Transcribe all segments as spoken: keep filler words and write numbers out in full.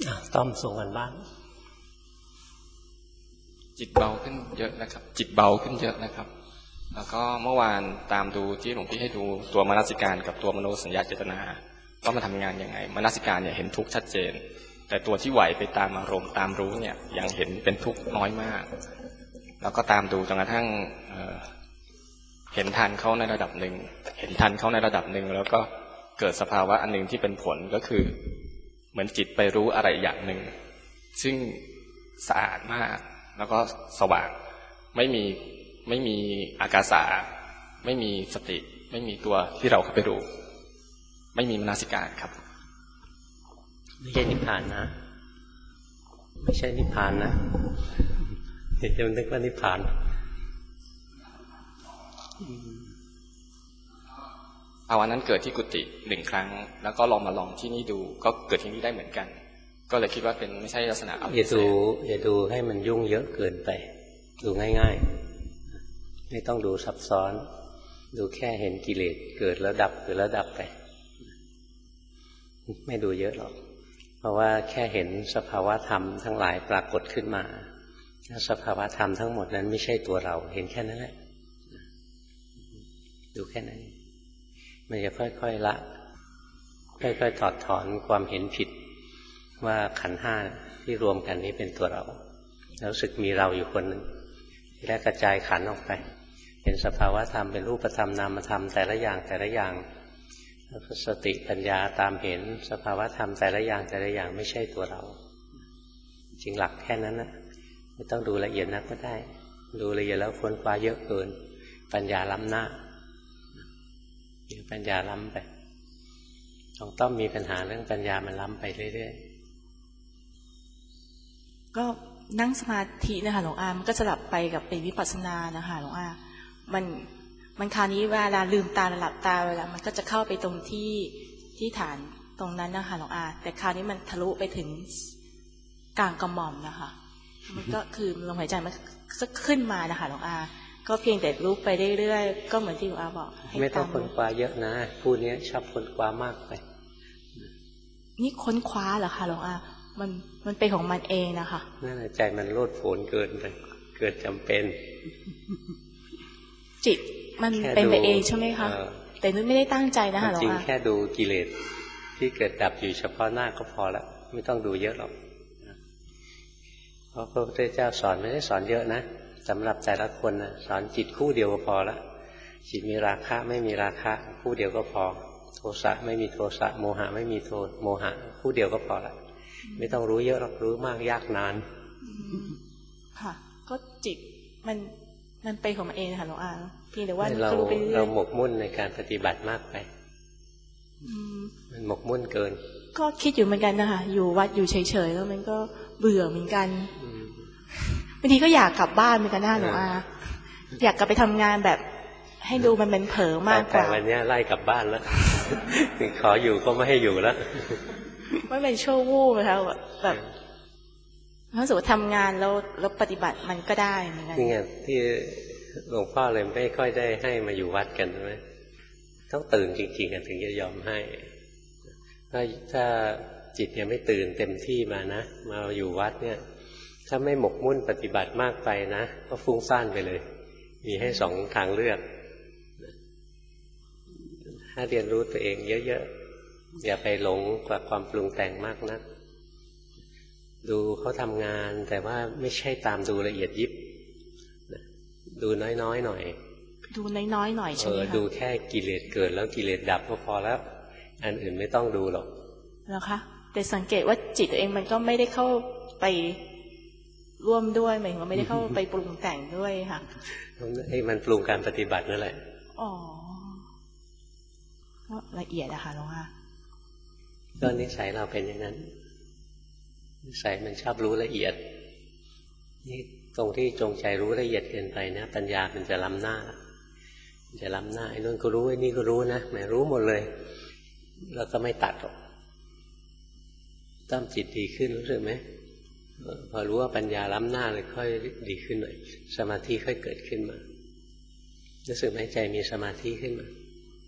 ต้อมส่งกันบ้านจิตเบาขึ้นเยอะนะครับจิตเบาขึ้นเยอะนะครับแล้วก็เมื่อวานตามดูที่หลวงพี่ให้ดูตัวมนสิการกับตัวมโนสัญญาเจตนาว่ามันทำงานยังไงมนสิการเนี่ยเห็นทุกข์ชัดเจนแต่ตัวที่ไหวไปตามอารมณ์ตามรู้เนี่ยยังเห็นเป็นทุกข์น้อยมากแล้วก็ตามดูจนกระทั่ง เอ่อ เห็นทันเขาในระดับหนึ่งเห็นทันเขาในระดับหนึ่งแล้วก็เกิดสภาวะอันหนึ่งที่เป็นผลก็คือเหมือนจิตไปรู้อะไรอย่างหนึ่งซึ่งสะอาดมากแล้วก็สว่างไม่มีไม่มีอากาสาไม่มีสติไม่มีตัวที่เราเข้าไปรู้ไม่มีมนสิการครับไม่ใช่นิพพานนะไม่ใช่นิพพานนะเดี๋ยวจะนึกว่านิพพานเอาวันนั้นเกิดที่กุฏิหนึ่งครั้งแล้วก็ลองมาลองที่นี่ดูก็เกิดที่นี่ได้เหมือนกันก็เลยคิดว่าเป็นไม่ใช่ลักษณะเอาอย่าดูอย่าดูให้มันยุ่งเยอะเกินไปดูง่ายๆไม่ต้องดูซับซ้อนดูแค่เห็นกิเลสเกิดแล้วดับเกิดแล้วดับไปไม่ดูเยอะหรอกเพราะว่าแค่เห็นสภาวะธรรมทั้งหลายปรากฏขึ้นมาสภาวะธรรมทั้งหมดนั้นไม่ใช่ตัวเราเห็นแค่นั้นแหละดูแค่นั้นมันจะค่อยๆละค่อยๆถอดถอนความเห็นผิดว่าขันธ์ห้าที่รวมกันนี้เป็นตัวเราแล้วรู้สึกมีเราอยู่คนหนึ่งที่แรกกระจายขันธ์ออกไปเห็นสภาวะธรรมเป็นรูปธรรมนามธรรมแต่ละอย่างแต่ละอย่างสติปัญญาตามเห็นสภาวะธรรมแต่ละอย่างแต่ละอย่างไม่ใช่ตัวเราจริงหลักแค่นั้นนะไม่ต้องดูละเอียดนักก็ได้ดูละเอียดแล้วค้นคว้าเยอะเกินปัญญาล้ำหน้าปัญญาล้ำไปต้องต้องมีปัญหาเรื่องปัญญามันล้ำไปเรื่อยๆก็นั่งสมาธินะคะหลวงอามันก็สลับไปกับเป็นวิปัสสนานะคะหลวงอามันมันคราวนี้เวลาลืมตาหลับตาเวลามันก็จะเข้าไปตรงที่ที่ฐานตรงนั้นนะคะหลวงอาแต่คราวนี้มันทะลุไปถึงกลางกระหม่อมนะคะมันก็คือลมหายใจมันสักขึ้นมานะคะหลวงอาก็เพียงแต่รู้ไปเรื่อยๆก็เหมือนที่หลวงอาบอกไม่ต้องค้นคว้าเยอะนะผู้นี้ชอบค้นคว้ามากไปนี่ค้นคว้าเหรอคะหลวงอามันมันเป็นของมันเองนะคะนั่นแหละใจมันโลดโผนเกินไปเกิดจำเป็นจิตมันเป็นไปเองใช่ไหมคะแต่นึกไม่ได้ตั้งใจนะคะหลวงอาจริงแค่ดูกิเลสที่เกิดดับอยู่เฉพาะหน้าก็พอละไม่ต้องดูเยอะหรอกเพราะพระพุทธเจ้าสอนไม่ได้สอนเยอะนะสำหรับแต่ละคนนะสอนจิตคู่เดียวก็พอละจิตมีราคะไม่มีราคะคู่เดียวก็พอโทสะไม่มีโทสะโมหะไม่มีโทโมหะคู่เดียวก็พอละไม่ต้องรู้เยอะหรอกรู้มากยากนานค่ะก็จิตมันมันไปของมันเองค่ะหลวงอาเพียงแต่ว่าเราเราหมกมุ่นในการปฏิบัติมากไปมันหมกมุ่นเกินก็คิดอยู่เหมือนกันนะคะอยู่วัดอยู่เฉยๆแล้วมันก็เบื่อเหมือนกันบางทีก็อยากกลับบ้านเหมือนกันนะหลวงอาอยากกลับไปทำงานแบบให้ดูมันเป็นเผลอมากกว่าแต่วันนี้ไล่กลับบ้านแล้วขออยู่ก็ไม่ให้อยู่แล้วไม่เป็นชั่ววูบนะคะแบบรู้สึกว่าทำงานแล้วแล้วปฏิบัติมันก็ได้เหมือนกันนี่ไงที่หลวงพ่อเลยไม่ค่อยได้ให้มาอยู่วัดกันใช่ไหมต้องตื่นจริงๆกันถึงจะยอมให้ถ้าถ้าจิตยังไม่ตื่นเต็มที่มานะมาอยู่วัดเนี่ยถ้าไม่หมกมุ่นปฏิบัติมากไปนะก็ฟุ้งซ่านไปเลยมีให้สองทางเลือกถ้าเรียนรู้ตัวเองเยอะๆอย่าไปหลงกับความปรุงแต่งมากนักดูเขาทำงานแต่ว่าไม่ใช่ตามดูละเอียดยิบดูน้อยๆหน่อยดูน้อยๆหน่อยใช่ไหมคะเออดูแค่กิเลสเกิดแล้วกิเลสดับก็พอแล้วอันอื่นไม่ต้องดูหรอกแล้วคะแต่สังเกตว่าจิตตัวเองมันก็ไม่ได้เข้าไปร่วมด้วยหมายถึงว่าไม่ได้เข้าไปปรุงแต่งด้วยค่ะไอ้มันปรุงการปฏิบัตินั่นแหละอ๋อก็ละเอียดอะค่ะหลวงพ่อก็นิสัยเราเป็นอย่างนั้นนิสัยมันชอบรู้ละเอียดนี่ตรงที่จงใจรู้ละเอียดเกินไปนะปัญญามันจะล้ำหน้ามันจะล้ำหน้าไอ้นู่นก็รู้ไอ้นี่ก็รู้นะแหมรู้หมดเลยแล้วก็ไม่ตัดหรอกตั้มจิตดีขึ้นรู้สึกไหมพอรู้ว่าปัญญาล้ำหน้าเลยค่อยดีขึ้นหน่อยสมาธิค่อยเกิดขึ้นมารู้สึกไหมใจมีสมาธิขึ้นมา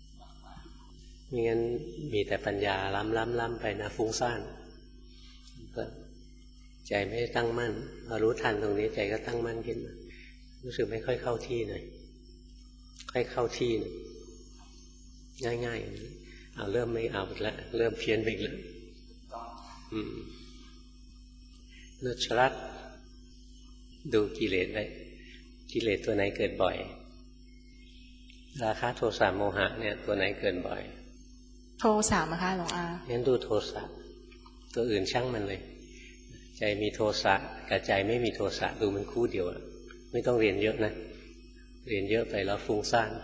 ไม่งั้นมีแต่ปัญญาล้ำล้ำล้ำไปนะฟุ้งซ่านตใจไม่ตั้งมั่นพอรู้ทันตรงนี้ใจก็ตั้งมั่นขึ้นมารู้สึกไม่ค่อยเข้าที่หน่อยค่อยเข้าที่หน่อยง่ายๆอย่างนี้เอาเริ่มไม่เอาแล้วเริ่มเพี้ยนไปแล้วอืมนุชรัตน์ดูกิเลสไว้กิเลสตัวไหนเกิดบ่อยราคะโทสะโมหะเนี่ยตัวไหนเกิดบ่อยโทสะนะคะหลวงอางั้นดูโทสะตัวอื่นช่างมันเลยใจมีโทสะกับใจไม่มีโทสะดูมันคู่เดียวไม่ต้องเรียนเยอะนะเรียนเยอะไปแล้วฟุ้งซ่าน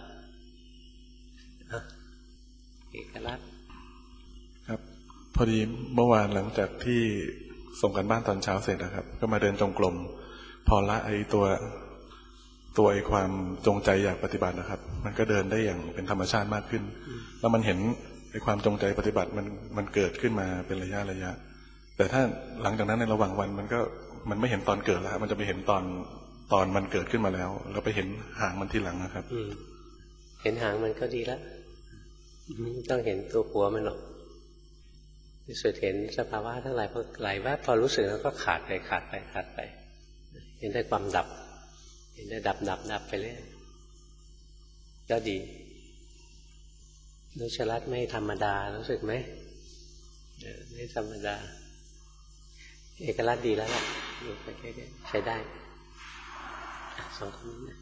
เอกลักษณ์ครับพอดีเมื่อวานหลังจากที่ส่งกันบ้านตอนเช้าเสร็จนะครับก็มาเดินจงกรมพอละไอ้ตัวตัวไอ้ความจงใจอยากปฏิบัตินะครับมันก็เดินได้อย่างเป็นธรรมชาติมากขึ้นแล้วมันเห็นไอ้ความจงใจปฏิบัติมันมันเกิดขึ้นมาเป็นระยะระยะแต่ถ้าหลังจากนั้นในระหว่างวันมันก็มันไม่เห็นตอนเกิดแล้วมันจะไปเห็นตอนตอนมันเกิดขึ้นมาแล้วแล้วไปเห็นหางมันทีหลังนะครับเห็นหางมันก็ดีแล้วไม่ต้องเห็นตัวหัวมันหรอกสุดเห็นสภาวะทั้งหลายพอไหลแวบพอรู้สึกแล้วก็ขาดไปขาดไปขาดไปเห็นได้ความดับเห็นได้ดับดับดับไปเรื่อยก็ดีนุชรัตน์ไม่ธรรมดารู้สึกไหมไม่ธรรมดาเอกลักษณ์ดีแล้วล่ะดูไปเรื่อยๆใช้ได้สองคนนี้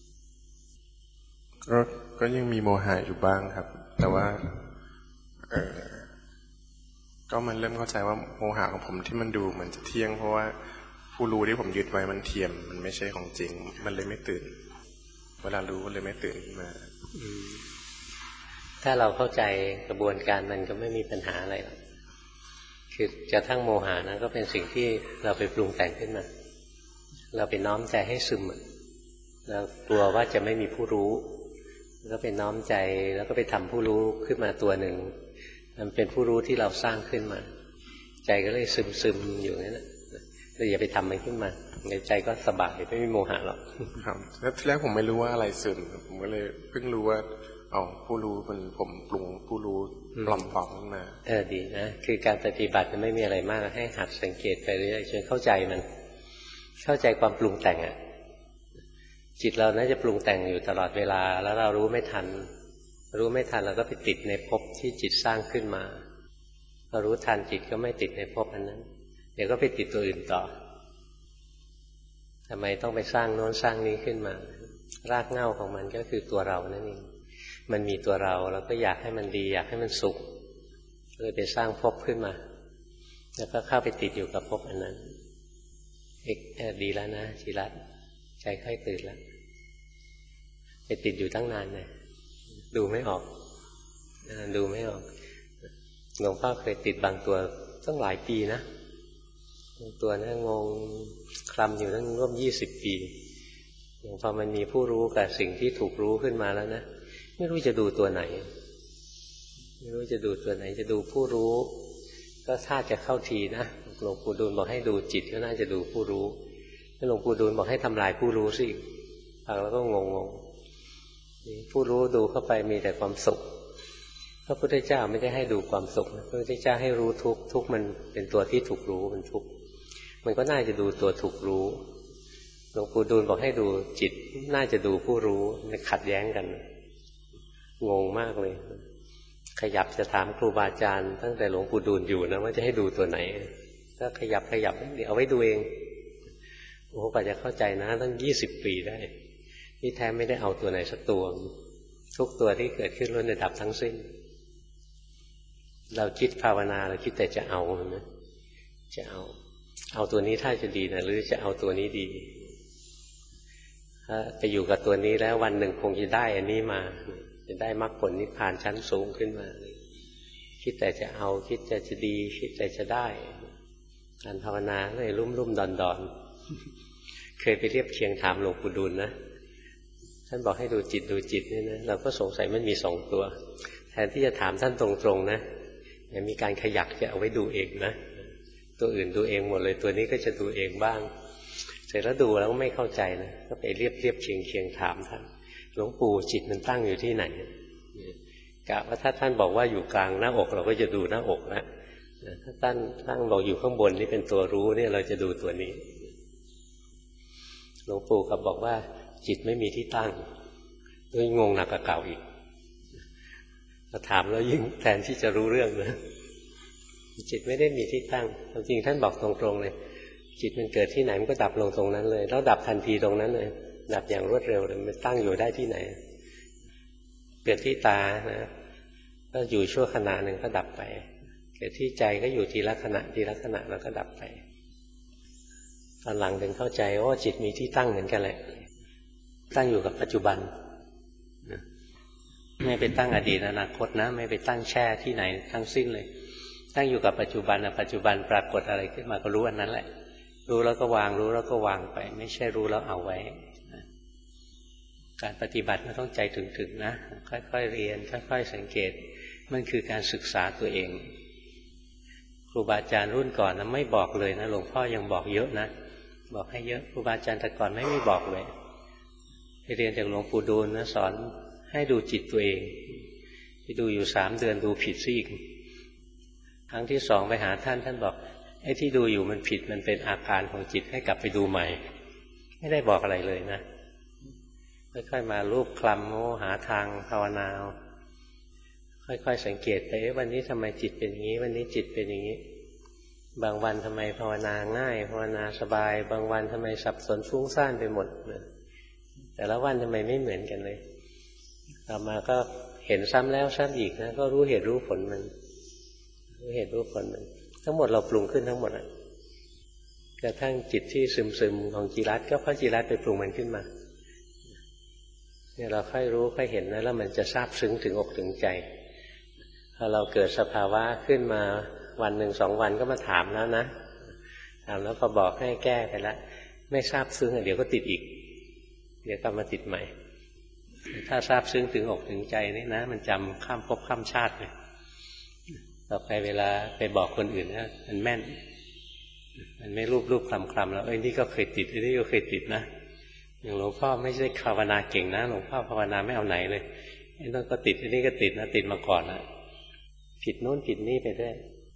ก็ก็ยังมีโมหะอยู่บ้างครับแต่ว่าเออก็มันเริ่มเข้าใจว่าโมหะของผมที่มันดูเหมือนจะเที่ยงเพราะว่าผู้รู้ที่ผมยึดไว้มันเทียมมันไม่ใช่ของจริงมันเลยไม่ตื่นเวลารู้มันเลยไม่ตื่นขึ้นมาถ้าเราเข้าใจกระบวนการมันก็ไม่มีปัญหาอะไรหรอกคือจะทั้งโมหะนะก็เป็นสิ่งที่เราไปปรุงแต่งขึ้นมาเราไปน้อมใจให้ซึมเรากลัวว่าจะไม่มีผู้รู้แล้วไปน้อมใจแล้วก็ไปทำผู้รู้ขึ้นมาตัวหนึ่งมันเป็นผู้รู้ที่เราสร้างขึ้นมาใจก็เลยซึมซึมอยู่นั่นแหละเราอย่าไปทำมันขึ้นมาในใจก็สบายไม่มีโมหะหรอกครับแล้วทีแรกผมไม่รู้ว่าอะไรซึมผมก็เลยเพิ่งรู้ว่าอ๋อผู้รู้มันผมปรุงผู้รู้ปลอมปลอมขึ้นมาเออดีนะคือการปฏิบัติมันไม่มีอะไรมากให้หัดสังเกตไปเรื่อยๆจนเข้าใจมันเข้าใจความปรุงแต่งอ่ะจิตเราน่าจะปรุงแต่งอยู่ตลอดเวลาแล้วเรารู้ไม่ทันรู้ไม่ทันเราก็ไปติดในภพที่จิตสร้างขึ้นมาเรารู้ทันจิตก็ไม่ติดในภพอันนั้นเดี๋ยวก็ไปติดตัวอื่นต่อทำไมต้องไปสร้างโน้นสร้างนี้ขึ้นมารากเหง้าของมันก็คือตัวเรานั่นเองมันมีตัวเราเราก็อยากให้มันดีอยากให้มันสุขเลยไปสร้างภพขึ้นมาแล้วก็เข้าไปติดอยู่กับภพอันนั้นเอกดีแล้วนะศิรัตน์ใจค่อยตื่นแล้วไปติดอยู่ตั้งนานเลยดูไม่ออกดูไม่ออกหลวงพ่อเคยติดบางตัวตั้งหลายปีนะบางตัวนะงงคลำอยู่ตั้งร่วมยี่สิบปีพอมันมีผู้รู้กับสิ่งที่ถูกรู้ขึ้นมาแล้วนะไม่รู้จะดูตัวไหนไม่รู้จะดูตัวไหนจะดูผู้รู้ก็ถ้าจะเข้าทีนะหลวงปู่ดูลบอกให้ดูจิตก็น่าจะดูผู้รู้แล้วหลวงปู่ดูลบอกให้ทำลายผู้รู้สิฟังแล้วก็งงงผู้รู้ดูเข้าไปมีแต่ความสุขพระพุทธเจ้าไม่ได้ให้ดูความสุขพระพุทธเจ้าให้รู้ทุกข์ทุกข์มันเป็นตัวที่ถูกรู้มันทุกข์มันก็น่าจะดูตัวถูกรู้หลวงปู่ดูลบอกให้ดูจิตน่าจะดูผู้รู้มันขัดแย้งกันงงมากเลยขยับจะถามครูบาอาจารย์ตั้งแต่หลวงปู่ดูลอยู่นะว่าจะให้ดูตัวไหนก็ขยับขยับเดี๋ยวเอาไว้ดูเองโอ้โหกว่าจะเข้าใจนะตั้งยี่สิบปีได้นี่แท้ไม่ได้เอาตัวไหนสักตัวทุกตัวที่เกิดขึ้นล้วนแต่ดับทั้งสิ้นเราคิดภาวนาเราคิดแต่จะเอานะจะเอาเอาตัวนี้ถ้าจะดีนะหรือจะเอาตัวนี้ดีถ้าไปอยู่กับตัวนี้แล้ววันหนึ่งคงจะได้อันนี้มาจะได้มรรคผลนิพพานชั้นสูงขึ้นมาคิดแต่จะเอาคิดแต่จะดีคิดแต่จะได้การภาวนาเลยลุ่มลุ่มดอนดอนเคยไปเรียบเคียงถามหลวงปู่ดูลนะท่านบอกให้ดูจิตดูจิตนี่นะเราก็สงสัยมันมีสองตัวแทนที่จะถามท่านตรงๆนะยังมีการขยักจะเอาไว้ดูเองนะตัวอื่นดูเองหมดเลยตัวนี้ก็จะดูเองบ้างเสร็จแล้วดูแล้วไม่เข้าใจนะก็ไปเรียบเรียบเคียงเคียงถามท่านหลวงปู่จิตมันตั้งอยู่ที่ไหนกะว่าถ้าท่านบอกว่าอยู่กลางหน้าอกเราก็จะดูหน้าอกนะถ้าตั้งตั้งบอกอยู่ข้างบนนี่เป็นตัวรู้เนี่ยเราจะดูตัวนี้หลวงปู่ก็บอกว่าจิตไม่มีที่ตั้งด้วยงงหนักกว่าเก่าอีกพอถามแล้วยิ่งแทนที่จะรู้เรื่องนะจิตไม่ได้มีที่ตั้งความจริงท่านบอกตรงๆเลยจิตมันเกิดที่ไหนมันก็ดับลงตรงนั้นเลยแล้วดับทันทีตรงนั้นเลยดับอย่างรวดเร็วเลยมันตั้งอยู่ได้ที่ไหนเกิดที่ตานะก็อยู่ชั่วขณะหนึ่งก็ดับไปเกิดที่ใจก็อยู่ทีละขณะทีละขณะแล้วก็ดับไปตอนหลังถึงเข้าใจว่าจิตมีที่ตั้งเหมือนกันแหละตั้งอยู่กับปัจจุบันไม่ไปตั้งอดีตอนาคตนะไม่ไปตั้งแช่ที่ไหนทั้งสิ้นเลยตั้งอยู่กับปัจจุบันปัจจุบันปรากฏอะไรขึ้นมาก็รู้อันนั้นแหละรู้แล้วก็วางรู้แล้วก็วางไปไม่ใช่รู้แล้วเอาไว้การปฏิบัติมันต้องใจถึงๆนะค่อยๆเรียนค่อยๆสังเกตมันคือการศึกษาตัวเองครูบาอาจารย์รุ่นก่อนนะไม่บอกเลยนะหลวงพ่อยังบอกเยอะนะบอกให้เยอะครูบาอาจารย์แต่ก่อนไม่ไม่บอกเลยไปเรียนจากหลวงปู่ดูลนะสอนให้ดูจิตตัวเองไปดูอยู่สามเดือนดูผิดซิอีกครั้งที่สองไปหาท่านท่านบอกไอ้ที่ดูอยู่มันผิดมันเป็นอาการของจิตให้กลับไปดูใหม่ไม่ได้บอกอะไรเลยนะค่อยๆมารูปคลำโม้หาทางภาวนาค่อยๆสังเกตไปวันนี้ทำไมจิตเป็นอย่างนี้วันนี้จิตเป็นอย่างนี้บางวันทำไมภาวนาง่ายภาวนาสบายบางวันทำไมสับสนฟุ้งซ่านไปหมดแต่ละวันทำไมไม่เหมือนกันเลยต่อมาก็เห็นซ้ำแล้วซ้ำอีกนะก็รู้เหตุรู้ผลมันรู้เหตุรู้ผลมันทั้งหมดเราปรุงขึ้นทั้งหมดอ่ะกระทั่งจิตที่ซึมๆของจิรัตก็เพราะจิรัตไปปรุงมันขึ้นมาเนี่ยเราค่อยรู้ค่อยเห็นนะแล้วมันจะซาบซึ้งถึงอกถึงใจพอเราเกิดสภาวะขึ้นมาวันหนึ่งสองวันก็มาถามแล้วนะถามแล้วก็บอกให้แก้ไปแล้วไม่ซาบซึ้งเดี๋ยวก็ติดอีกเดี๋ยวกลับมาติดใหม่ถ้าซาบซึ้งถึงอกถึงใจนี่นะมันจำข้ามภพข้ามชาติเลยต่อไปเวลาไปบอกคนอื่นนะมันแม่นมันไม่รูปรูปคลำคลำแล้วเอ้ยนี่ก็เคยติดนี่ก็เคยติดนะอย่างหลวงพ่อไม่ใช่ภาวนาเก่งนะหลวงพ่อภาวนาไม่เอาไหนเลยไอ้นั่นก็ติดไอ้นี่ก็ติดนะติดมาก่อนนะผิดโน้นผิดนี่ไปด้วย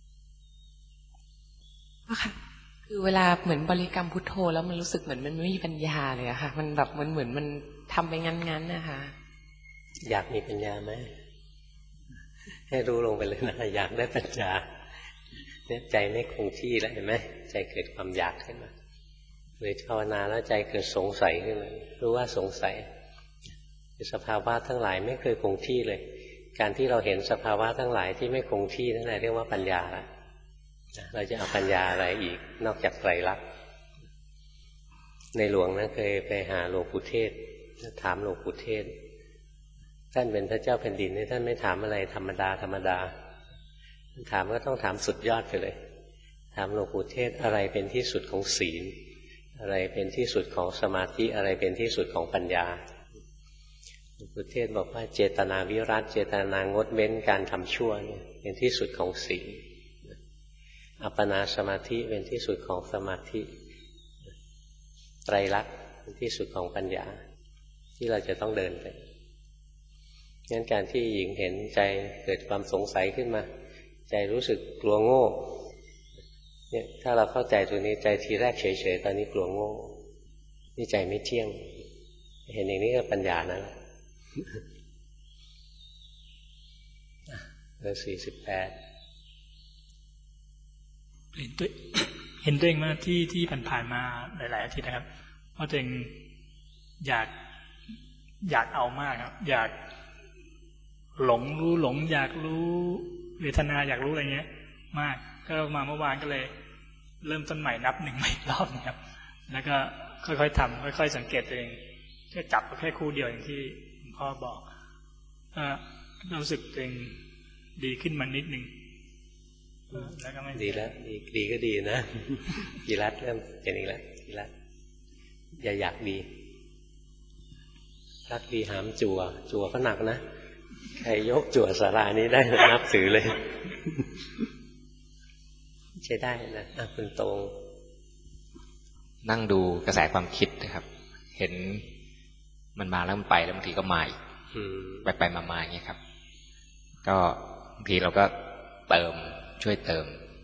ค่ะคือเวลาเหมือนบริกรรมพุทโธแล้วมันรู้สึกเหมือนมันไม่มีปัญญาเลยอะค่ะมันแบบมันเหมือนมันทำไปงั้นๆนะคะอยากมีปัญญาไหมให้รู้ลงไปเลยนะอยากได้ปัญญาเนี่ยใจไม่คงที่แล้วเห็นไหมใจเกิดความอยากขึ้นมาหรือภาวนาแล้วใจเกิดสงสัยขึ้นมารู้ว่าสงสัยสภาวะทั้งหลายไม่เคยคงที่เลยการที่เราเห็นสภาวะทั้งหลายที่ไม่คงที่นั่นแหละเรียกว่าปัญญาละเราจะเอาปัญญาอะไรอีกนอกจากไตรลักษณ์ในหลวงนะเคยไปหาหลวงปู่เทศถามหลวงปู่เทศท่านเป็นพระเจ้าแผ่นดินนี่ท่านไม่ถามอะไรธรรมดาธรรมดาถามก็ต้องถามสุดยอดไปเลยถามหลวงปู่เทศอะไรเป็นที่สุดของศีลอะไรเป็นที่สุดของสมาธิอะไรเป็นที่สุดของปัญญาหลวงปู่เทศบอกว่าเจตนาวิรัติเจตนางดเว้นการทำชั่วเนี่ยเป็นที่สุดของศีลอัปปนาสมาธิเป็นที่สุดของสมาธิไตรลักษณ์เป็นที่สุดของปัญญาที่เราจะต้องเดินไปงั้นการที่หญิงเห็นใจเกิดความสงสัยขึ้นมาใจรู้สึกกลัวโง่เนี่ยถ้าเราเข้าใจตัวนี้ใจทีแรกเฉยๆตอนนี้กลัวโง่นี่ใจไม่เที่ยงเห็นอย่างนี้ก็ปัญญานะเบอร์สี่สิบแปดเห็นตัวเห็นตัวเองมาที่ที่ผ่านๆมาหลายๆอาทิตย์นะครับเพราะตัวเองอยากอยากเอามากครับอยากหลงรู้หลงอยากรู้เวทนาอยากรู้อะไรเงี้ยมากก็มาเมื่อวานก็เลยเริ่มต้นใหม่นับหนึ่งใหม่อีกรอบนะครับแล้วก็ค่อยๆทำค่อยๆสังเกตตัวเองแค่จับแค่คู่เดียวอย่างที่หลวงพ่อบอกก็รู้สึกตัวเองดีขึ้นมานิดนึงแล้วก็ไม่ดีแล้วดีดีก็ดีนะกีรัตเริ่มเป็นอีกแล้วกีรัตอย่าอยากดีรักดีหามจั่วจั่วก็หนักนะใครยกจั่วสารานี้ได้นับถือเลยใช้ได้นะอ่ะคุณตรงนั่งดูกระแสความคิดนะครับเห็นมันมาแล้วมันไปแล้วบางทีก็มาอีกไปไปมาๆอย่างเงี้ยครับก็บางทีเราก็เติมช่วยเติม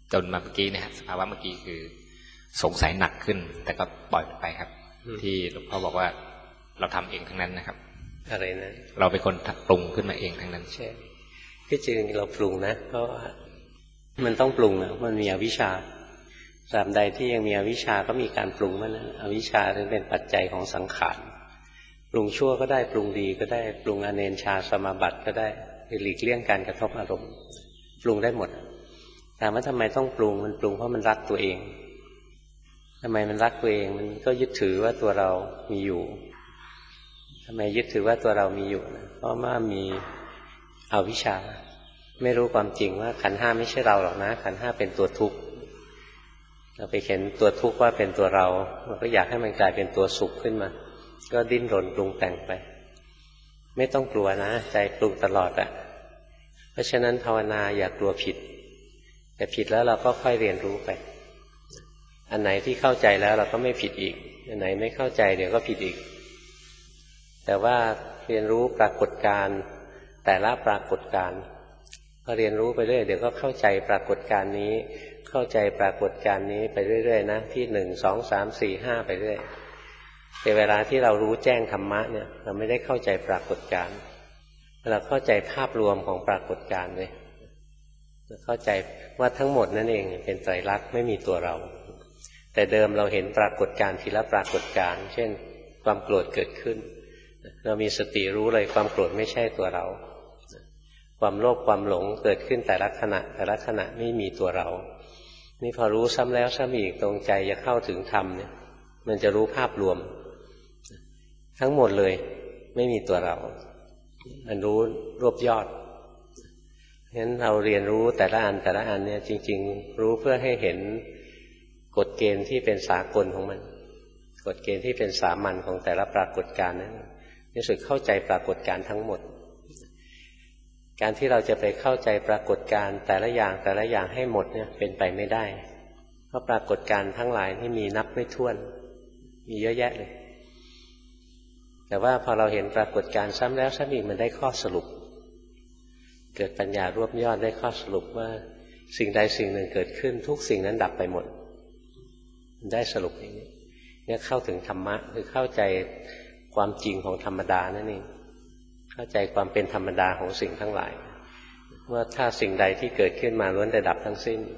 จนมาเมื่อกี้เนี่ยสภาวะเมื่อกี้คือสงสัยหนักขึ้นแต่ก็ปล่อยไปครับที่หลวงพ่อบอกว่าเราทำเองทั้งนั้นนะครับอะไรนะเราเป็นคนปรุงขึ้นมาเองทั้งนั้นใช่ที่จริงเราปรุงนะเพราะว่ามันต้องปรุงนะมันมีอวิชชาตราบใดที่ยังมีอวิชชาก็มีการปรุงมันนะอวิชชาถึงเป็นปัจจัยของสังขารปรุงชั่วก็ได้ปรุงดีก็ได้ปรุงอเนญชาสมาบัติก็ได้หลีกเลี่ยงการกระทบอารมณ์ปรุงได้หมดถามว่าทำไมต้องปรุงมันปรุงเพราะมันรักตัวเองทำไมมันรักตัวเองมันก็ยึดถือว่าตัวเรามีอยู่ทำไมยึดถือว่าตัวเรามีอยู่นะเพราะว่ามีอวิชชาไม่รู้ความจริงว่าขันธ์ห้าไม่ใช่เราหรอกนะขันธ์ห้าเป็นตัวทุกข์เราไปเห็นตัวทุกข์ว่าเป็นตัวเราเราก็อยากให้มันกลายเป็นตัวสุขขึ้นมาก็ดิ้นรนปรุงแต่งไปไม่ต้องกลัวนะใจปรุงตลอดอะเพราะฉะนั้นภาวนาอย่ากลัวผิดแต่ผิดแล้วเราก็ค่อยเรียนรู้ไปอันไหนที่เข้าใจแล้วเราก็ไม่ผิดอีกอันไหนไม่เข้าใจเดี๋ยวก็ผิดอีกแต่ว่าเรียนรู้ปรากฏการณ์แต่ละปรากฏการณ์พอเรียนรู้ไปเรื่อยเดี๋ยวก็เข้าใจปรากฏการณ์นี้เข้าใจปรากฏการณ์นี้ไปเรื่อยๆนะที่หนึ่งสองสามสี่ห้าไปเรื่อยแต่เวลาที่เรารู้แจ้งธรรมะเนี่ยเราไม่ได้เข้าใจปรากฏการณ์เราเข้าใจภาพรวมของปรากฏการณ์เลยเข้าใจว่าทั้งหมดนั่นเองเป็นไตรลักษณ์ไม่มีตัวเราแต่เดิมเราเห็นปรากฏการณ์ทีละปรากฏการณ์เช่นความโกรธเกิดขึ้นเรามีสติรู้เลยความโกรธไม่ใช่ตัวเราความโลภความหลงเกิดขึ้นแต่ละขณะแต่ละขณะไม่มีตัวเรานี่พอรู้ซ้ำแล้วซ้ำอีกตรงใจจะเข้าถึงธรรมเนี่ยมันจะรู้ภาพรวมทั้งหมดเลยไม่มีตัวเรามันรู้รวบยอดงั้นเราเรียนรู้แต่ละอันแต่ละอันเนี่ยจริงๆรู้เพื่อให้เห็นกฎเกณฑ์ที่เป็นสากลของมันกฎเกณฑ์ที่เป็นสามัญของแต่ละปรากฏการณ์นั้นรู้สึกเข้าใจปรากฏการณ์ทั้งหมดการที่เราจะไปเข้าใจปรากฏการณ์แต่ละอย่างแต่ละอย่างให้หมดเนี่ยเป็นไปไม่ได้เพราะปรากฏการณ์ทั้งหลายที่มีนับไม่ถ้วนมีเยอะแยะเลยแต่ว่าพอเราเห็นปรากฏการณ์ซ้ำแล้วซ้ำอีกมันได้ข้อสรุปเกิดปัญญารวบยอดได้ข้อสรุปว่าสิ่งใดสิ่งหนึ่งเกิดขึ้นทุกสิ่งนั้นดับไปหมดได้สรุปอย่างนี้เนี่ยเข้าถึงธรรมะคือเข้าใจความจริงของธรรมดานั่นเองเข้าใจความเป็นธรรมดาของสิ่งทั้งหลายว่าถ้าสิ่งใดที่เกิดขึ้นมาล้วนแต่ดับทั้งสิ้น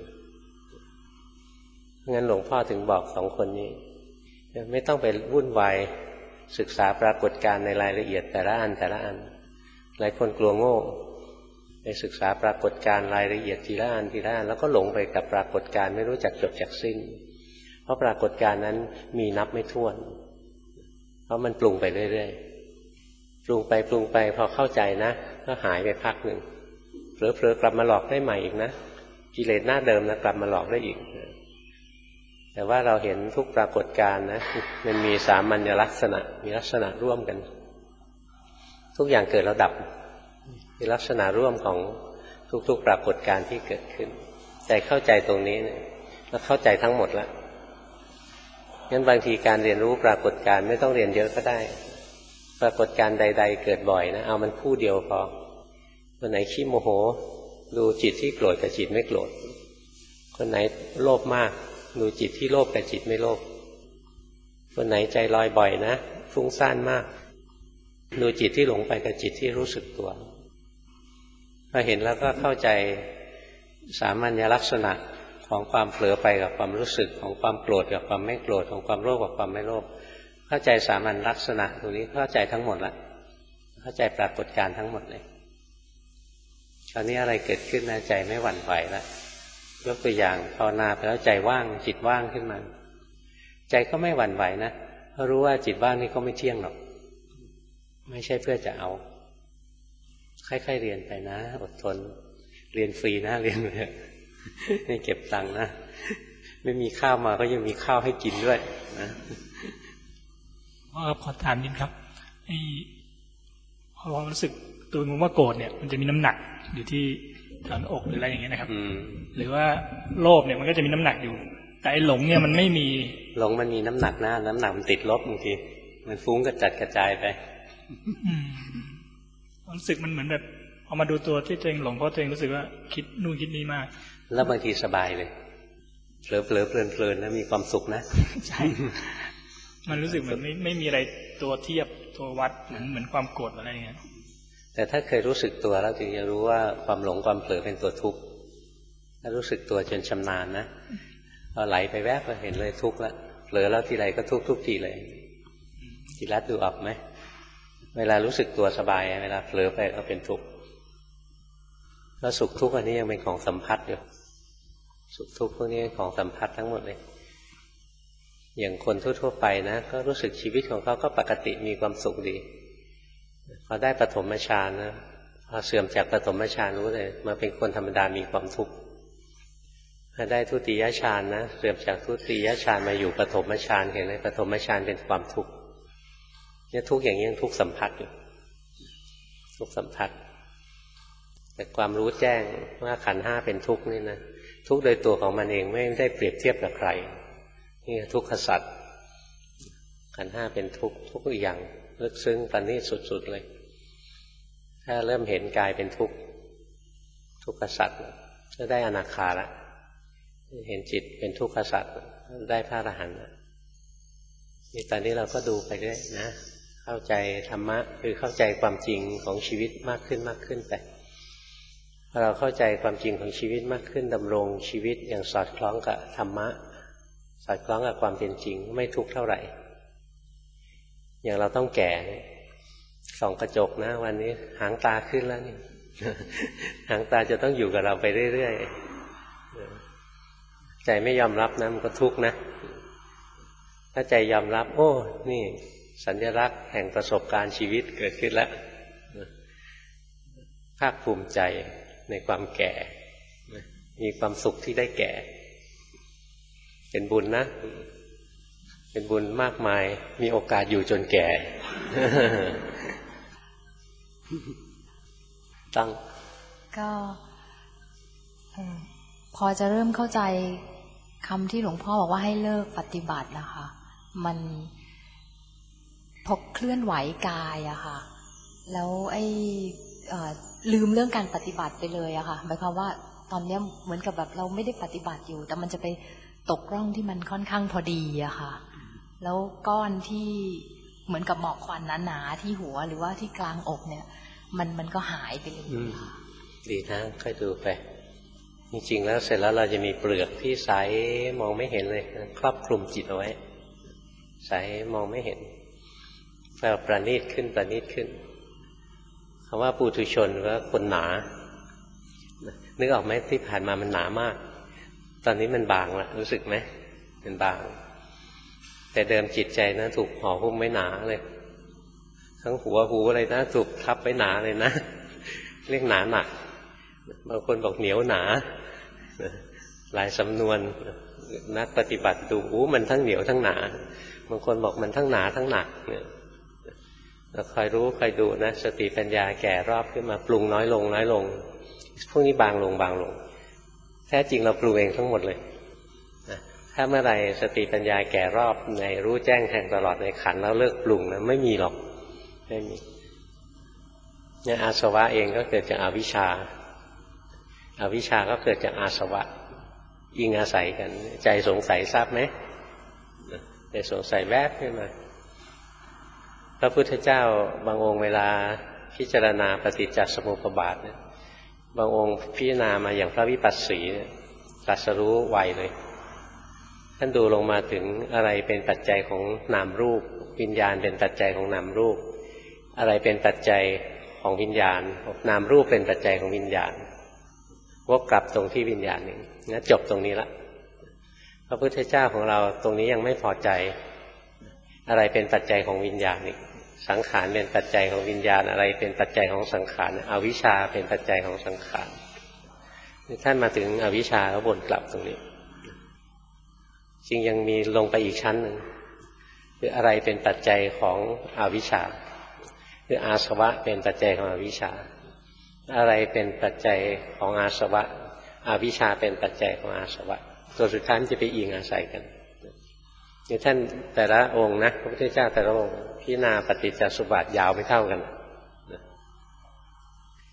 งั้นหลวงพ่อถึงบอกสองคนนี้ไม่ต้องไปวุ่นวายศึกษาปรากฏการณ์ในรายละเอียดแต่ละอันแต่ละอันหลายคนกลัวโง่ไปศึกษาปรากฏการณ์รายละเอียดทีละอันทีละอันแล้วก็หลงไปกับปรากฏการณ์ไม่รู้จักจบจักสิ้นเพราะปรากฏการณ์นั้นมีนับไม่ถ้วนเพราะมันปรุงไปเรื่อยๆปรุงไปปรุงไปพอเข้าใจนะก็หายไปพักหนึ่งเผลอๆกลับมาหลอกได้ใหม่อีกนะกิเลสหน้าเดิมนะกลับมาหลอกได้อีกแต่ว่าเราเห็นทุกปรากฏการณ์นะมันมีสามัญลักษณะมีลักษณะร่วมกันทุกอย่างเกิดแล้วดับมีลักษณะร่วมของทุกๆปรากฏการณ์ที่เกิดขึ้นใจเข้าใจตรงนี้เนี่ยแล้วเข้าใจทั้งหมดแล้วงั้นบางทีการเรียนรู้ปรากฏการณ์ไม่ต้องเรียนเยอะก็ได้ปรากฏการณ์ใดๆเกิดบ่อยนะเอามันคู่เดียวพอคนไหนขี้โมโหดูจิตที่โกรธกับจิตไม่โกรธคนไหนโลภมากดูจิตที่โลภกับจิตไม่โลภคนไหนใจลอยบ่อยนะฟุ้งซ่านมากดูจิตที่หลงไปกับจิตที่รู้สึกตัวพอเห็นแล้วก็เข้าใจสามัญลักษณะของความเผลอไปกับความรู้สึกของความโกรธกับความไม่โกรธของความโลภกับความไม่โลภเข้าใจสามัญลักษณะตรงนี้เข้าใจทั้งหมดละเข้าใจปรากฏการณ์ทั้งหมดเลยตอนนี้อะไรเกิดขึ้นนะใจไม่หวั่นไหวแล้วยกตัวอย่างภาวนาไปแล้วใจว่างจิตว่างขึ้นมาใจก็ไม่หวั่นไหวนะเพราะรู้ว่าจิตว่างนี่ก็ไม่เที่ยงหรอกไม่ใช่เพื่อจะเอาค่อยๆเรียนไปนะอดทนเรียนฟรีนะเรียนไปไม่เก็บตังค์นะไม่มีข้าวมาก็ยังมีข้าวให้กินด้วยนะพ่อครับขอถามนิดครับไอ้พอความรู้สึกตัวงูว่าโกรธเนี่ยมันจะมีน้ำหนักอยู่ที่ฐานอกหรืออะไรอย่างเงี้ยนะครับหรือว่าโลภเนี่ยมันก็จะมีน้ำหนักอยู่แต่ไอ้หลงเนี่ยมันไม่มีหลงมันมีน้ำหนักนะน้ำหนักมันติดลบบางทีมันฟุ้งกระจัดกระจายไปรู้สึกมันเหมือนแบบพอมาดูตัวที่ตัวเองหลงเพราะตัวเองรู้สึกว่าคิดนู่นคิดนี่มากแล้วบางทีสบายเลยเผลอเผลอเพลินเพลินแล้วมีความสุขนะใช่มันรู้สึกเหมือนไม่ไม่มีอะไรตัวเทียบตัววัดเหมือนเหมือนความโกรธอะไรอย่างเงี้ยแต่ถ้าเคยรู้สึกตัวแล้วถึงจะรู้ว่าความหลงความเผลอเป็นตัวทุกข์ถ้ารู้สึกตัวจนชำนาญนะพอไหลไปแวบก็เห็นเลยทุกข์แล้วเผลอแล้วทีไรก็ทุกข์ทุกทีเลยจิรัตดูออกไหมเวลารู้สึกตัวสบายเวลาเผลอไปก็เป็นทุกข์แล้วสุขทุกข์อันนี้ยังเป็นของสัมผัสอยู่สุขทุกข์พวกนี้เป็นของสัมผัสทั้งหมดเลยอย่างคนทั่วๆไปนะก็รู้สึกชีวิตของเขาก็ปกติมีความสุขดีพอได้ปฐมฌานนะพอเสื่อมจากปฐมฌานรู้เลยมาเป็นคนธรรมดามีความทุกข์พอได้ทุติยฌานนะเสื่อมจากทุติยฌานมาอยู่ปฐมฌานเห็นเลยปฐมฌานเป็นความทุกข์เนี่ยทุกข์อย่างนี้ยังทุกข์สัมผัสอยู่ทุกข์สัมผัสแต่ความรู้แจ้งว่าขันธ์ห้าเป็นทุกข์นี่นะทุกข์โดยตัวของมันเองไม่ได้เปรียบเทียบกับใครนี่ทุกขสัจขันธ์ห้าเป็นทุกข์ทุกข์อีกอย่างลึกซึ้งปานนี้สุดๆเลยถ้าเริ่มเห็นกายเป็นทุกข์ทุกขสัจก็ได้อนาคาละเห็นจิตเป็นทุกขสัจได้พระอรหันต์นี่ตอนนี้เราก็ดูไปเรื่อยนะเข้าใจธรรมะคือเข้าใจความจริงของชีวิตมากขึ้นมากขึ้นไปพอเราเข้าใจความจริงของชีวิตมากขึ้นดำรงชีวิตอย่างสอดคล้องกับธรรมะสอดคล้องกับความเป็นจริงไม่ทุกข์เท่าไหร่อย่างเราต้องแก่ส่องกระจกนะวันนี้หางตาขึ้นแล้วนี่หางตาจะต้องอยู่กับเราไปเรื่อยๆใจไม่ยอมรับนะมันก็ทุกข์นะถ้าใจยอมรับโอ้นี่สัญลักษณ์แห่งประสบการณ์ชีวิตเกิดขึ้นแล้วภาคภูมิใจในความแก่มีความสุขที่ได้แก่เป็นบุญนะเป็นบุญมากมายมีโอกาสอยู่จนแก่ตั้งก็พอจะเริ่มเข้าใจคำที่หลวงพ่อบอกว่าให้เลิกปฏิบัตินะคะมันพอเคลื่อนไหวกายอะค่ะแล้วไอ้ลืมเรื่องการปฏิบัติไปเลยอะค่ะหมายความว่าตอนนี้เหมือนกับแบบเราไม่ได้ปฏิบัติอยู่แต่มันจะไปตกร่องที่มันค่อนข้างพอดีอะค่ะแล้วก้อนที่เหมือนกับหมอกควันหนาๆที่หัวหรือว่าที่กลางอกเนี่ยมันมันก็หายไปเลยดีนะค่อยดูไปจริงๆแล้วเสร็จแล้วเราจะมีเปลือกที่ใสมองไม่เห็นเลยครอบคลุมจิตเอาไว้ใสมองไม่เห็นแปลว่าประณีตขึ้นประณีตขึ้นคำว่าปุถุชนว่าคนหนานึกออกไหมที่ผ่านมามันหนามากตอนนี้มันบางละรู้สึกไหมมันบางแต่เดิมจิตใจนะถูกห่อหุ้มไว้หนาเลยทั้งหัวหูอะไรนะถูกทับไว้หนาเลยนะเรียกหนาหนักบางคนบอกเหนียวหนาหลายสำนวนนักปฏิบัติดูอู้มันทั้งเหนียวทั้งหนาบางคนบอกมันทั้งหนาทั้งหนักเนี่ยเราคอยรู้คอยดูนะสติปัญญาแก่รอบขึ้นมาปรุงน้อยลงน้อยลงพวกนี้บางลงบางลงแท้จริงเราปรุงเองทั้งหมดเลยถ้าเมื่อไรสติปัญญาแก่รอบในรู้แจ้งแทงตลอดในขันแล้วเลิกปรุงนะไม่มีหรอกไม่มีเนี่ยอาสวะเองก็เกิดจากอวิชชาอวิชชาก็เกิดจากอาสวะยิงอาศัยกันใจสงสัยทราบไหมใจสงสัยแวบขึ้นมาพระพุทธเจ้าบางองค์เวลาพิจารณาปฏิจจสมุปบาทเนี่ยบางองค์พิจารณามาอย่างพระวิปัสสีตรัสรู้ไวเลยท่านดูลงมาถึงอะไรเป็นปัจจัยของนามรูปวิญญาณเป็นปัจจัยของนามรูปอะไรเป็นปัจจัยของวิญญาณนามรูปเป็นปัจจัยของวิญญาณวกกลับตรงที่วิญญาณนึงนะจบตรงนี้ละพระพุทธเจ้าของเราตรงนี้ยังไม่พอใจอะไรเป็นปัจจัยของวิญญาณอีกสังขารเป็นปัจจัยของวิญญาณอะไรเป็นปัจจัยของสังขารอวิชชาเป็นปัจจัยของสังขารท่านมาถึงอวิชชาแล้ววนกลับตรงนี้จริงยังมีลงไปอีกชั้นหนึ่งคืออะไรเป็นปัจจัยของอวิชชาคืออาสวะเป็นปัจจัยของอวิชชาอะไรเป็นปัจจัยของอาสวะอวิชชาเป็นปัจจัยของอาสวะตัวสุดท้ายมันจะไปอิงอาศัยกันนี่ท่านแต่ละองค์นะพระพุทธเจ้าแต่ละองค์พิจารณาปฏิจจสมุปบาทยาวไม่เท่ากัน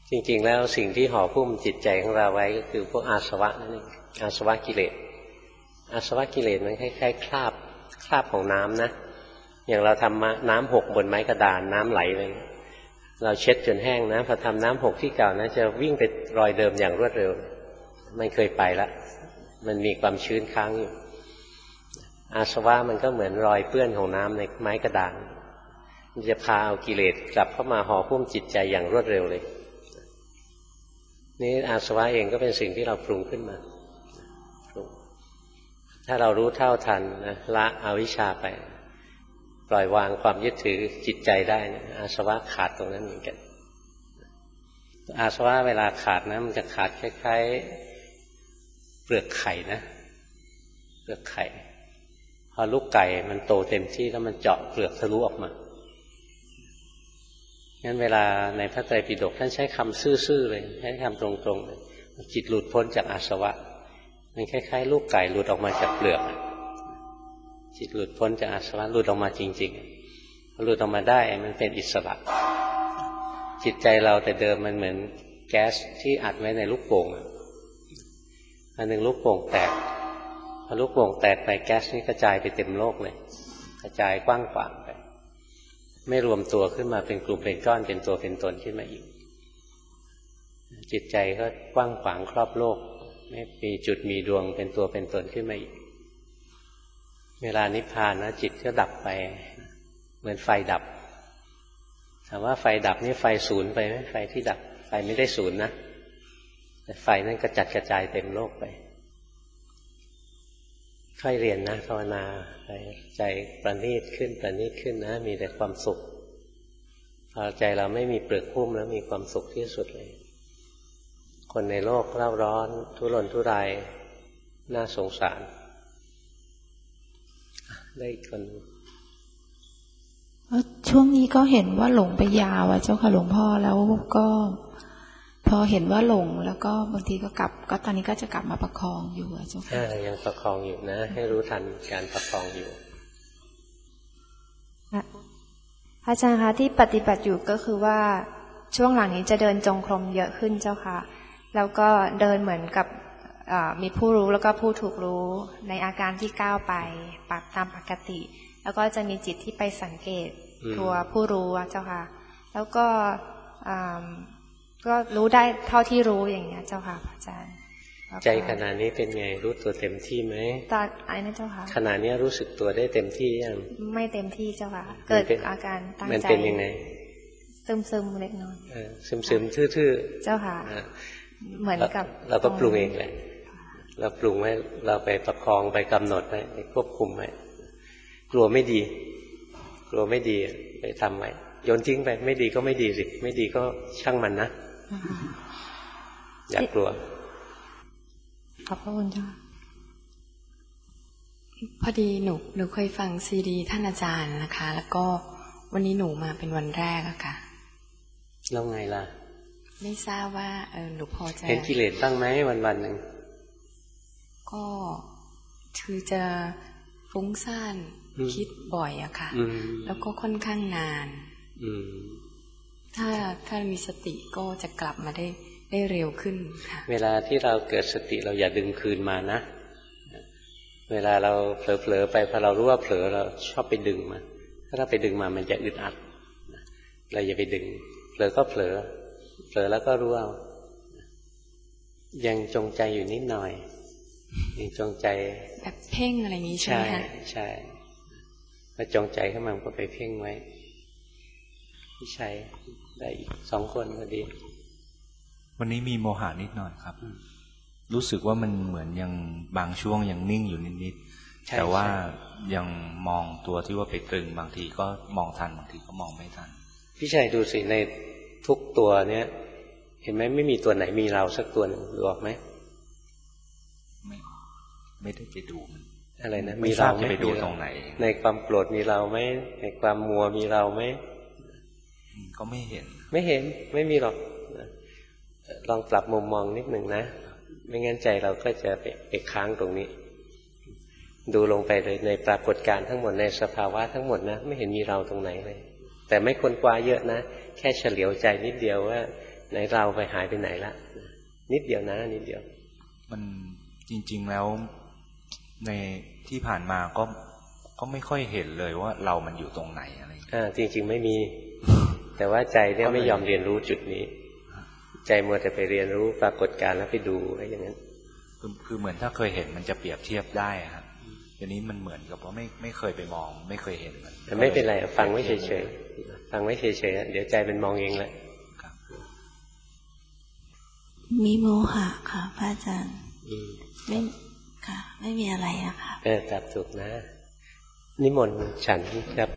จริงๆแล้วสิ่งที่ห่อหุ้มจิตใจของเราไว้ก็คือพวกอาสวะนั่นเองอาสวะกิเลสอาสวะกิเลสมันคล้ายๆคราบคราบของน้ำนะอย่างเราทำน้ำหกบนไม้กระดานน้ำไหลไปเราเช็ดจนแห้งนะพอทำน้ำหกที่เก่านะจะวิ่งไปรอยเดิมอย่างรวดเร็วมันเคยไปละมันมีความชื้นค้างอยู่อาสวะมันก็เหมือนรอยเปื้อนของน้ำในไม้กระดานมันจะพาเอากิเลสกลับเข้ามาห่อหุ้มจิตใจอย่างรวดเร็วเลยนี่อาสวะเองก็เป็นสิ่งที่เราปรุงขึ้นมาถ้าเรารู้เท่าทันนะละอวิชชาไปปล่อยวางความยึดถือจิตใจได้นะอาสวะขาดตรงนั้นเหมือนกันอาสวะเวลาขาดนะมันจะขาดคล้ายๆเปลือกไข่นะเปลือกไข่พอลูกไก่มันโตเต็มที่แล้วมันเจาะเปลือกทะลุออกมางั้นเวลาในพระไตรปิฎกท่านใช้คำซื่อๆเลยใช้คำตรงๆเลยจิตหลุดพ้นจากอาสวะมันคล้ายๆลูกไก่หลุดออกมาจากเปลือกจิตหลุดพ้นจากอาสวะหลุดออกมาจริงๆพอหลุดออกมาได้มันเป็นอิสระจิตใจเราแต่เดิมมันเหมือนแก๊สที่อัดไว้ในลูกโป่งอันหนึ่งลูกโป่งแตกพอลูกโป่งแตกไปแก๊สนี้กระจายไปเต็มโลกเลยกระจายกว้างขวางไปไม่รวมตัวขึ้นมาเป็นกลุ่มเป็นก้อนเป็นตัวเป็นตนขึ้นมาอีกจิตใจก็กว้างขวางครอบโลกไม่มีจุดมีดวงเป็นตัวเป็นตนขึ้นมาอีกเวลานิพพานนะจิตก็ดับไปเหมือนไฟดับถามว่าไฟดับนี่ไฟศูนย์ไปไหมไฟที่ดับไฟไม่ได้ศูนย์นะแต่ไฟนั้นกระจัดกระจายเต็มโลกไปค่อยเรียนนะภาวนาไปใจประณีตขึ้นประณีตขึ้นนะมีแต่ความสุขพอใจเราไม่มีเปลือกหุ้มแล้วมีความสุขที่สุดเลยคนในโลกเล่าร้อนทุรนทุรายน่าสงสารได้อีกคนช่วงนี้ก็เห็นว่าหลงไปยาวอ่ะเจ้าค่ะหลวงพ่อแล้วก็พอเห็นว่าหลงแล้วก็บางทีก็กลับก็ตอนนี้ก็จะกลับมาประคองอยู่เจ้าค่ะยังประคองอยู่นะให้รู้ทันการประคองอยู่อาจารย์คะที่ปฏิบัติอยู่ก็คือว่าช่วงหลังนี้จะเดินจงกรมเยอะขึ้นเจ้าค่ะแล้วก็เดินเหมือนกับมีผู้รู้แล้วก็ผู้ถูกรู้ในอาการที่ก้าวไปปรับตามปกติแล้วก็จะมีจิตที่ไปสังเกตตัวผู้รู้เจ้าค่ะแล้วก็ก็รู้ได้เท่าที่รู้อย่างเงี้ยเจ้าค่ะอาจารย์ใจขณะนี้เป็นไงรู้ตัวเต็มที่ไหมตอนไอ้นั่นเจ้าค่ะขณะนี้รู้สึกตัวได้เต็มที่ยังไม่เต็มที่เจ้าค่ะเกิดอาการตั้งใจมันเป็นยังไงซึมซึมเล็กน้อยซึมซึมทื่อๆเจ้าค่ะเหมือนกับเราก็ปรุงเองแหละเราปรุงไว้เราไปประคองไปกำหนดไว้ควบคุมไว้กลัวไม่ดีกลัวไม่ดีไปทำไว้โยนทิ้งไปไม่ดีก็ไม่ดีสิไม่ดีก็ช่างมันนะอย่ากลัวขอบพระคุณจ้าพอดีหนูหนูเคยฟังซีดีท่านอาจารย์นะคะแล้วก็วันนี้หนูมาเป็นวันแรกอะค่ะแล้วไงล่ะไม่ทราบว่าเออหนูพอจะเห็นกิเลสบ้างไหมวันวันหนึ่งก็คือจะฟุ้งซ่านคิดบ่อยอะค่ะแล้วก็ค่อนข้างนานถ้าถ้ามีสติก็จะกลับมาได้ได้เร็วขึ้นค่ะเวลาที่เราเกิดสติเราอย่าดึงคืนมานะเวลาเราเผลอๆไปพอเรารู้ว่าเผลอเราชอบไปดึงมาถ้าเราไปดึงมามันจะอึดอัดเราอย่าไปดึงเผลอก็เผลอเผลอแล้วก็รู้เอายังจงใจอยู่นิดหน่อยยังจงใจแบบเพ่งอะไรอย่างนี้ใช่ไหมคะใช่พอจงใจขึ้นมาก็ไปเพ่งไว้พี่ชัยได้อีกสองคนพอดีวันนี้มีโมหะนิดหน่อยครับรู้สึกว่ามันเหมือนยังบางช่วงยังนิ่งอยู่นิดๆแต่ว่ายังมองตัวที่ว่าไปตรึงบางทีก็มองทันบางทีก็มองไม่ทันพี่ชัยดูสิในทุกตัวเนี้ยเห็นไหมไม่มีตัวไหนมีเราสักตัวหนึ่งดูออกไหมไม่ไม่ได้ไปดูมันอะไรนะมีเราไม่ไปดูตรงไหนในความโกรธมีเราไหมในความมัวมีเราไหมก็ไม่เห็นไม่เห็นไม่มีหรอกลองปรับมุมมองนิดหนึ่งนะไม่งั้นใจเราก็จะไปไปค้างตรงนี้ดูลงไปเลยในปรากฏการณ์ทั้งหมดในสภาวะทั้งหมดนะไม่เห็นมีเราตรงไหนเลยแต่ไม่ค้นคว้าเยอะนะแค่เฉลียวใจนิดเดียวว่าไหนเราไปหายไปไหนละนิดเดียวนะนิดเดียวมันจริงๆแล้วในที่ผ่านมาก็ก็ไม่ค่อยเห็นเลยว่าเรามันอยู่ตรงไหนอะไรอ่าจริงๆไม่มี แต่ว่าใจเนี่ยไม่ยอมเรียนรู้จุดนี้ใจมัวแต่ไปเรียนรู้ปรากฏการณ์แล้วไปดูอะไรอย่างนั้นคือคือเหมือนถ้าเคยเห็นมันจะเปรียบเทียบได้ครับทีนี้มันเหมือนกับว่าไม่ไม่เคยไปมองไม่เคยเห็นมันแต่ไม่เป็นไรฟังไว้เฉยๆฟังไว้เฉยๆเดี๋ยวใจมันมองเองแหละมีโมหะค่ะพระอาจารย์ไม่ค่ะไม่มีอะไรอะค่ะเออจับถูกนะนิมนต์ฉันครับ